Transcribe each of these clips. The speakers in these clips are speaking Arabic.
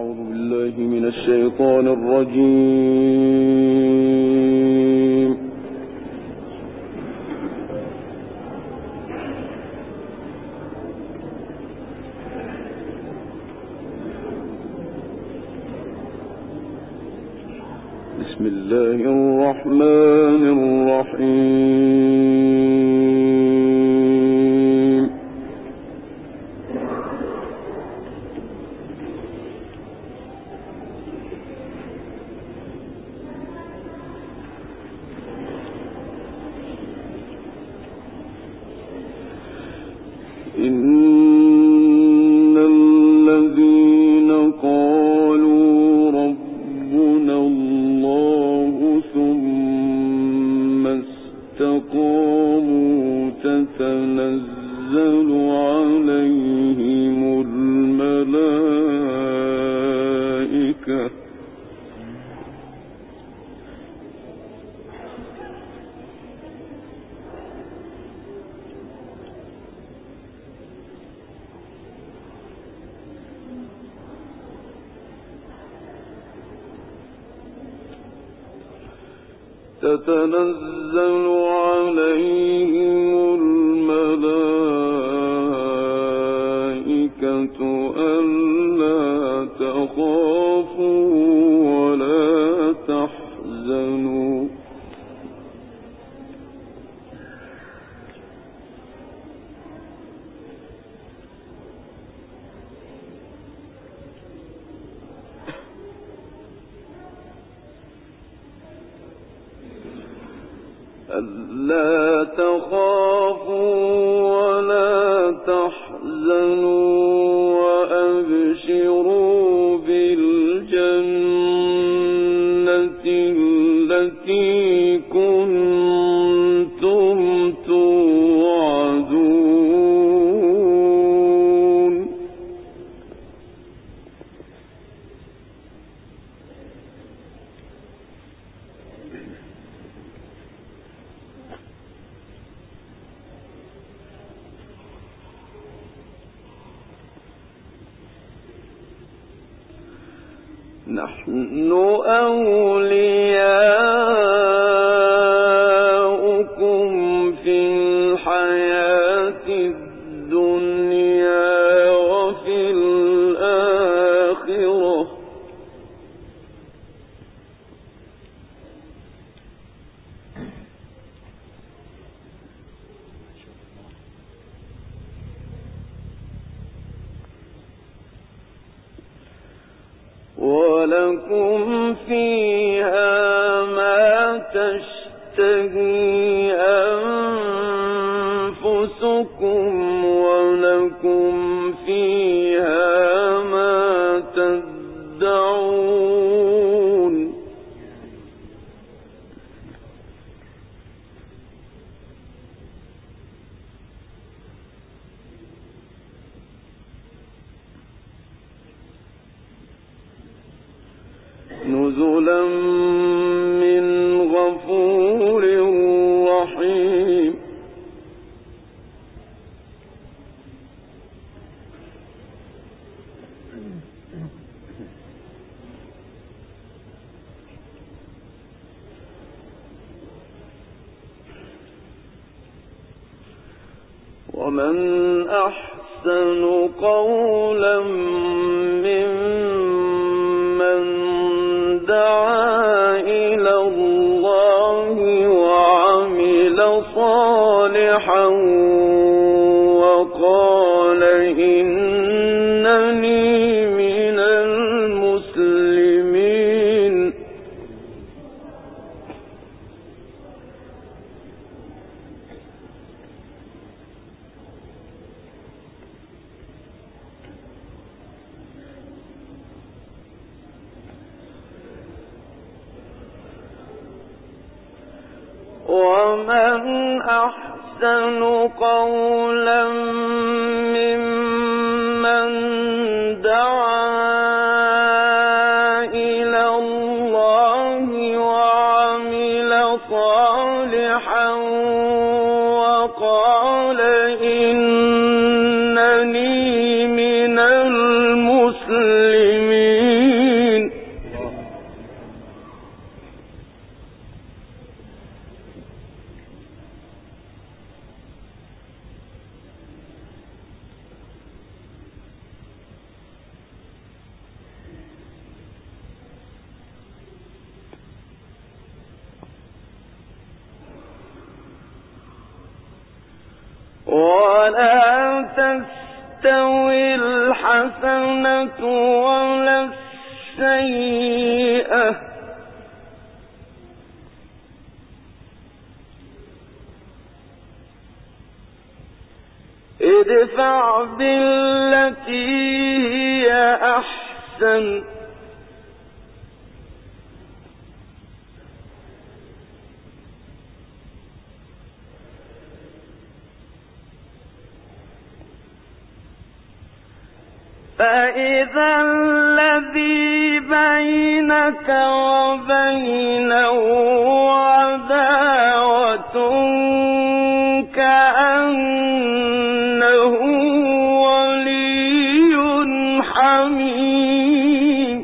أعوذ بالله من الشيطان الرجيم. بسم الله الرحمن الرحيم. إن الذين قالوا ربنا الله ثم استقاموا تتنزل عليهم الملائكة ألا تخافوا ولا تحزنوا وأبشروا بالجنة التي كنتم توعدون. نحن أولياؤكم في الحياة الدنيا وفي الآخرة ولكم فيها ما تشتهي أنفسكم ولكم فيها ما تدعون. نزلا من غفور رحيم. ومن أحسن قولا ممن دعا إلى الله وعمل صالحا وقال إنني من المسلمين. ومن أحسن قولا ممن دعا إلى الله وعمل صالحا وقال إنني من المسلمين. ولا تستوي الحسنة ولا السيئة ادفع بالتي هي أحسن فإذا الذي بينك وبينه عداوة كأنه ولي حميم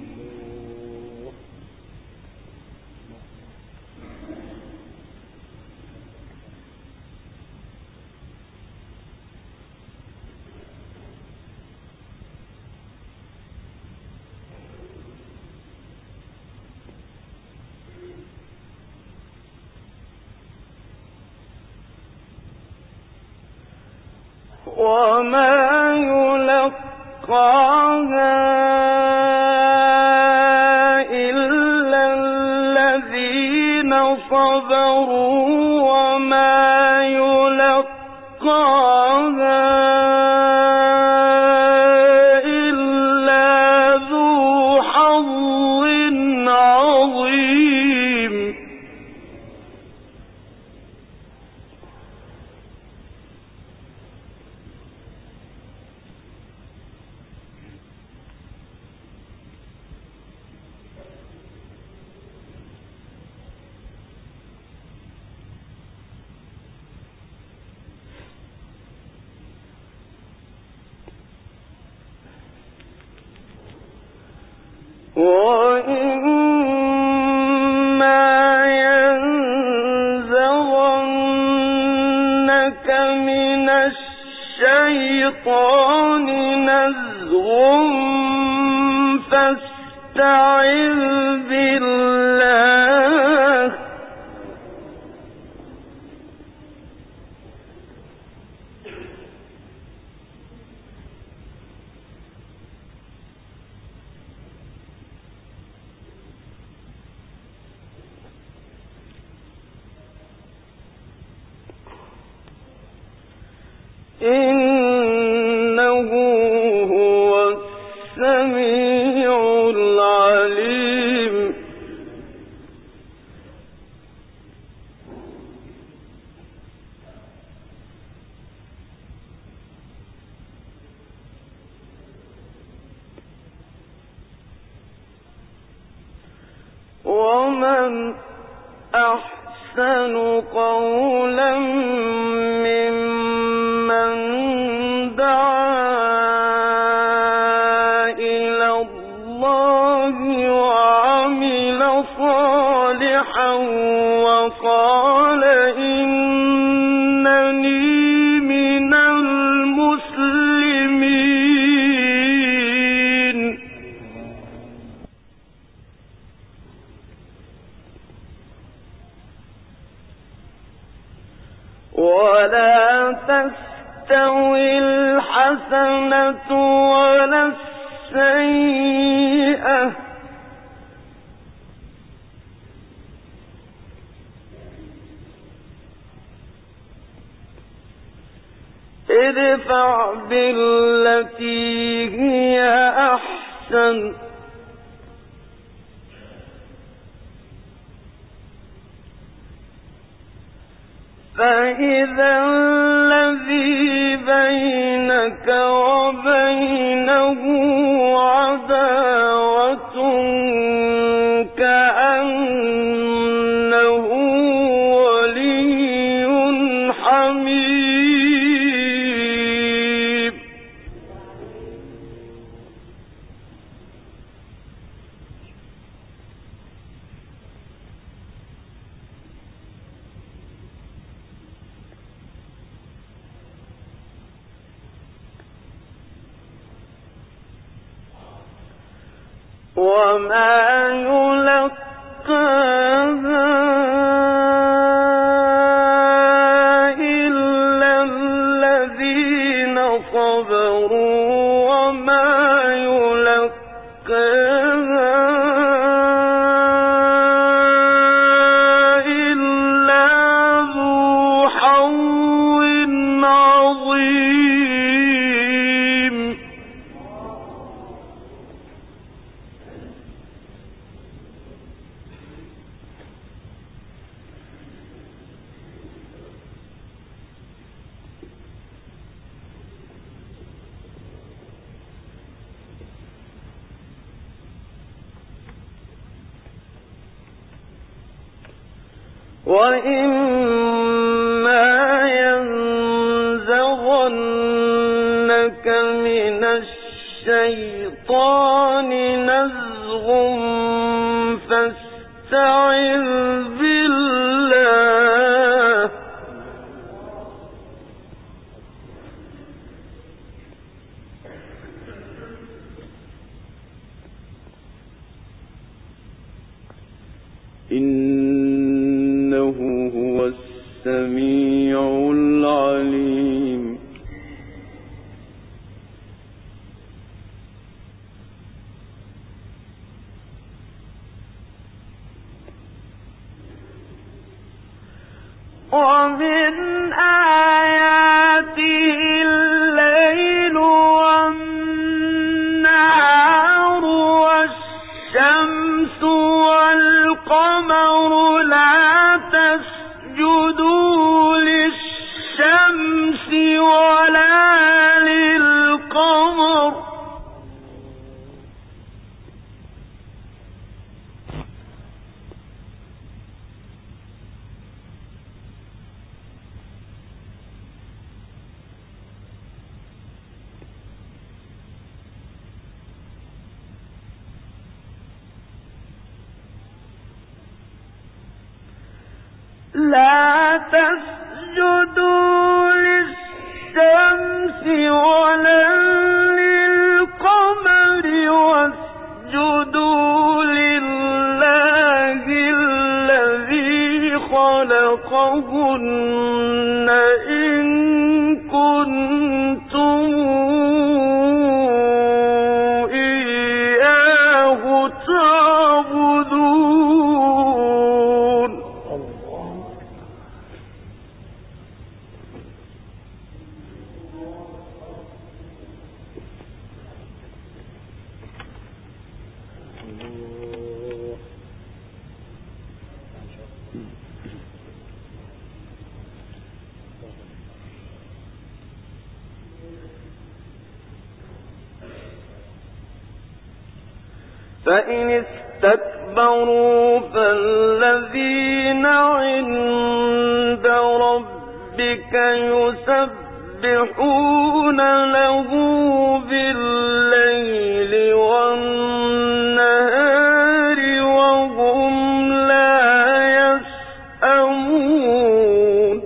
وما يلقاها إلا الذين صبروا وما يلقاها إلا ذو حظ عظيم وإما ينزغنك من الشيطان نزغ فاستعذ بالله إنه هو السميع العليم ومن أحسن قولا ممن دعا إلى الله وعمل صالحا وقال إنني من المسلمين ولا تستوي الحسنة ولا السيئة ادفع بالتي هي أحسن فإذا الذي بينك وبينه عداوة كأنه ولي حميم وما يلقاها إلا وإما ينزغنك من الشيطان نزغ فاستعذ بالله إنه هو السميع العليم. ومن آياته الليل والنهار والشمس والقمر لا تسجدوا للشمس ولا للقمر لا تسجدوا للشمس ولا للقمر واسجدوا لله الذي خلقهن إن كنتم إياه تعبدون. فإن استكبروا فالذين عند ربك يسبحون له بالليل والنهار وهم لا يسأمون.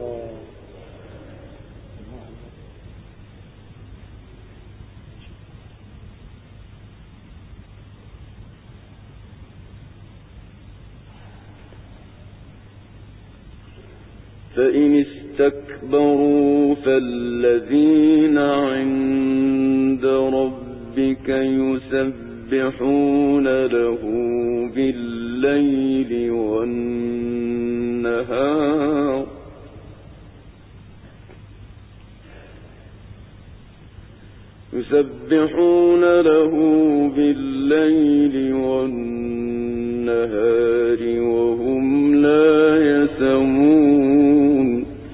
فإن استكبروا فالذين عند ربك يسبحون له بالليل والنهار وهم لا يسأمون.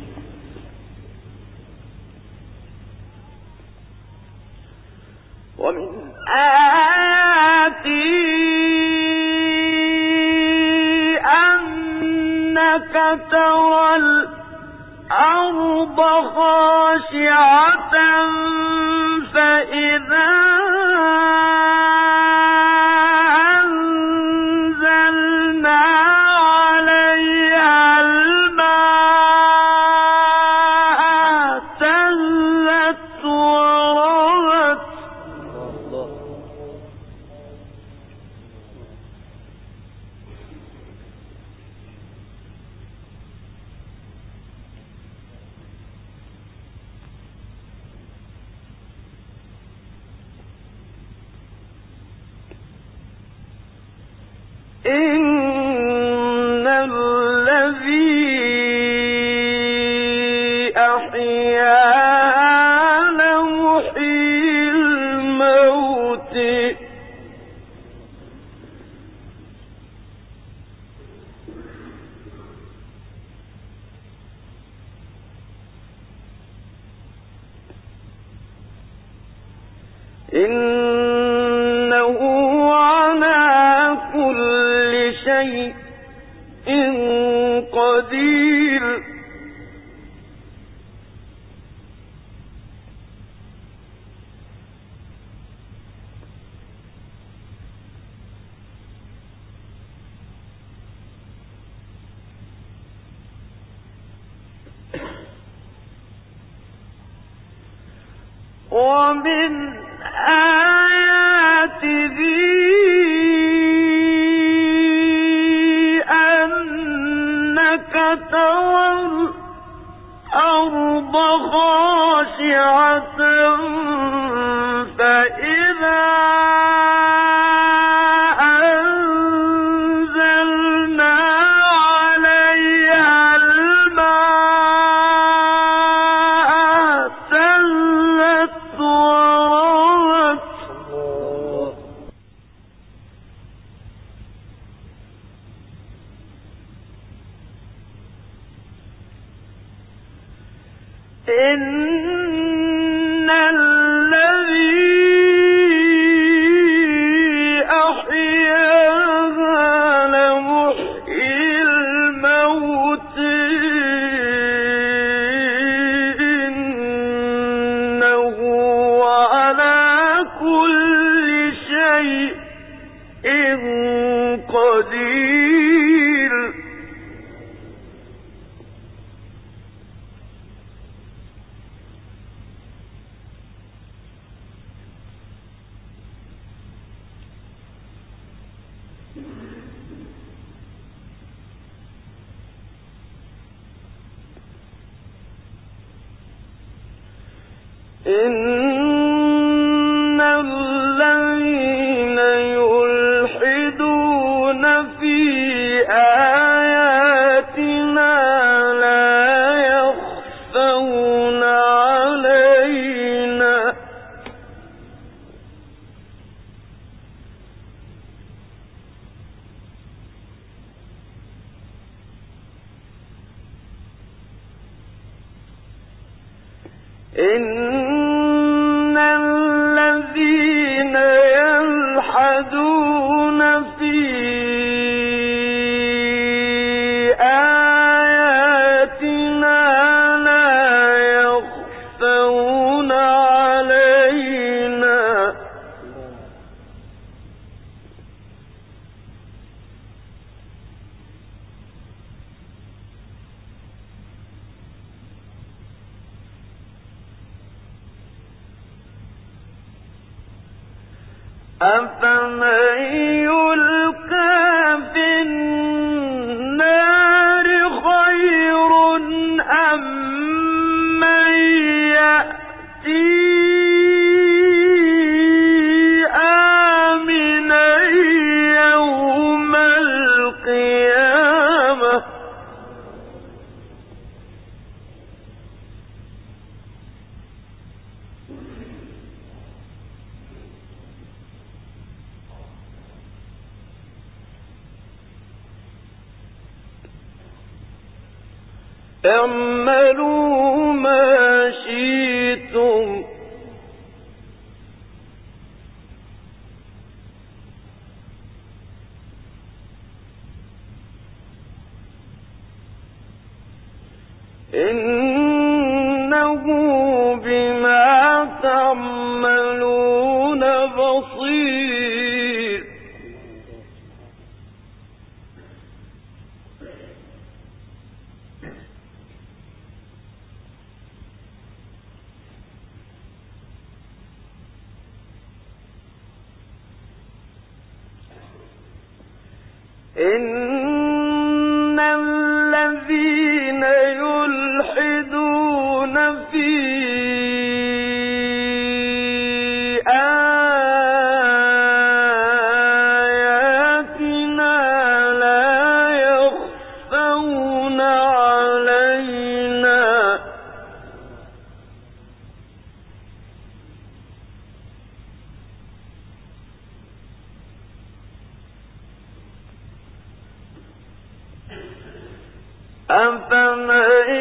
ومن آياته أنك ترى الأرض خاشعة فإذا أنزلنا عليها الماء اهتزت وربت ومن آياته أنك ترى الأرض خاشعة فإذا إن الذي أحياها لمحيي الموت إنه على كل شيء قدير. إن الذين يلحدون في آياتنا لا يخفون علينا إن الذين يلحدون في آياتنا لا يخفون علينا أفمن يلقى في النار خير أم من يأتي آمنا يوم القيامة اعملوا ما شئتم إنه بما تعملون بصير. إن الذين يلحدون في آياتنا لا يخفون علينا أفمن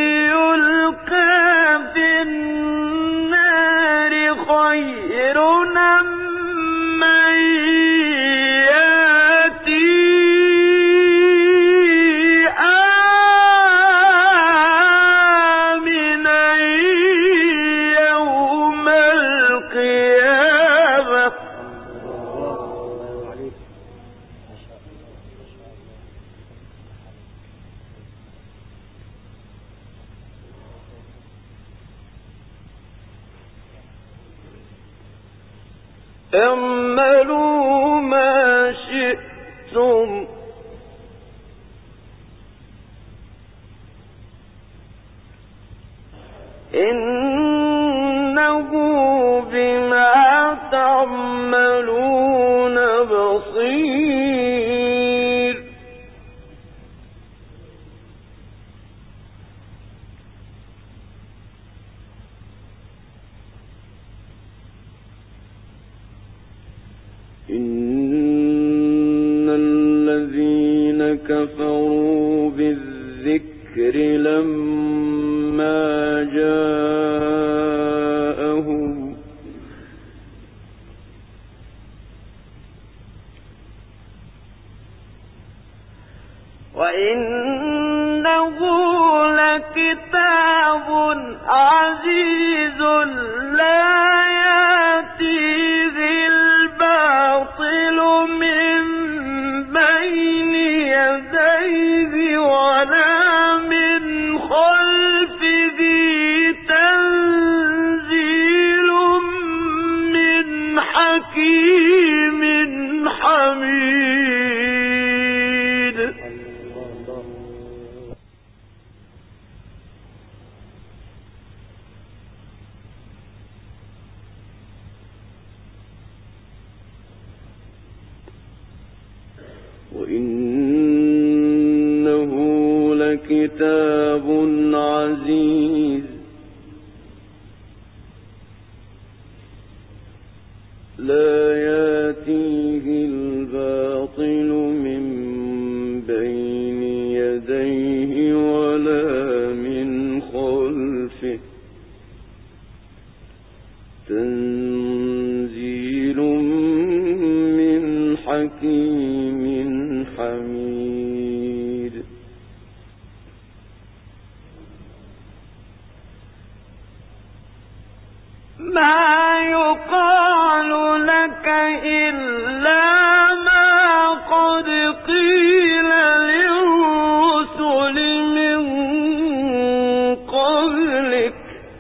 يلقى في النار خير أم من يأتي آمنا يوم القيامة كفروا بالذكر لما جاءهم وإنه لكتاب عزيز لا يأتيه الباطل من بين يديه ولا من خلفه تنزيل من حكيم حميد. وإنه لكتاب عزيز لا يأتيه الباطل من بين يديه ولا من خلفه تنزيل من حكيم حميد. ما يقال لك إلا ما قد قيل للرسل من قبلك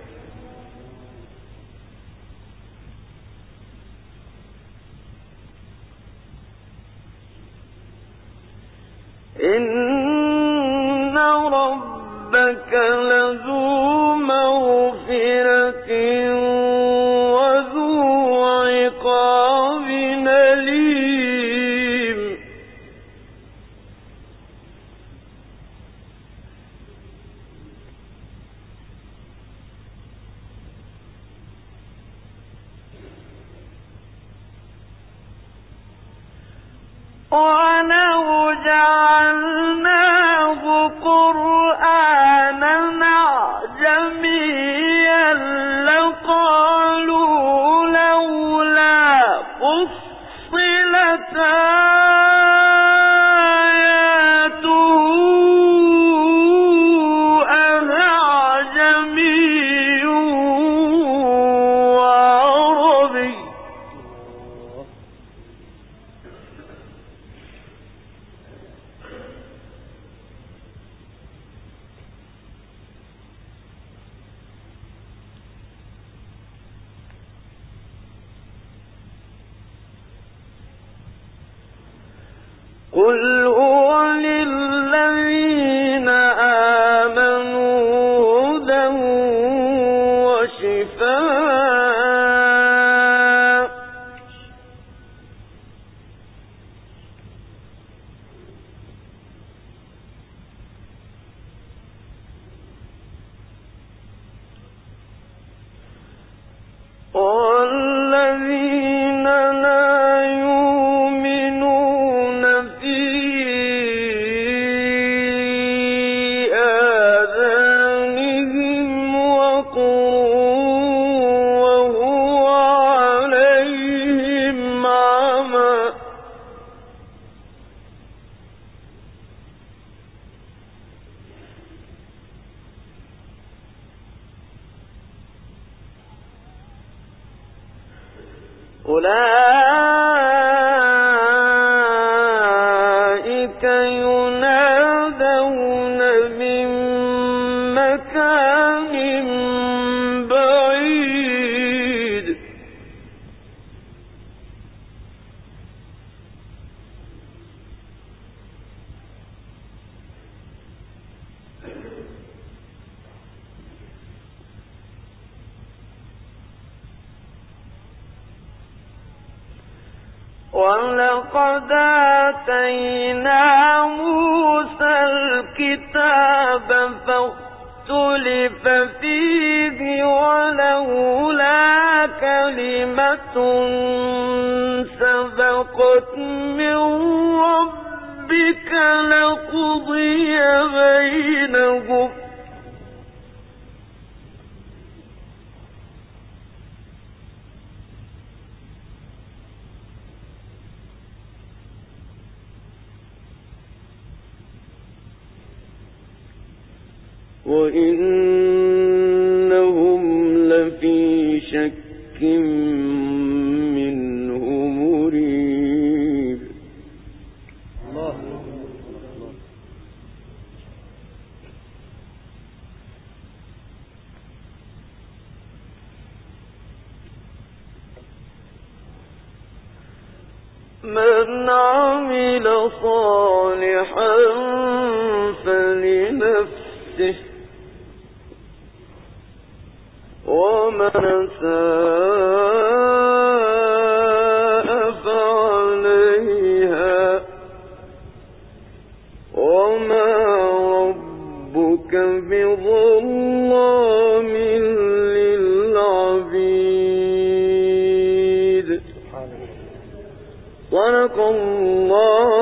إن ربك لذو مغفرة وذو عقاب أليم. ولو جعلناه قرآنا أعجميا لقالوا لولا فصلت آياته أعجمي وعربي. قل هو للذين آمنوا هدى وشفاء والذين لا يؤمنون في آذانهم وقر وهو عليهم عمى أولئك ينادون من مكان بعيد. ولقد آتينا موسى الكتاب فاختلف فيه ولولا كلمة سبقت من ربك ربك لقضي بينهم وإنهم لفي شك منه مريب. من عمل صالحا فلنفسه ومن ساء فعليها وما ربك بظلام للعبيد. صدق الله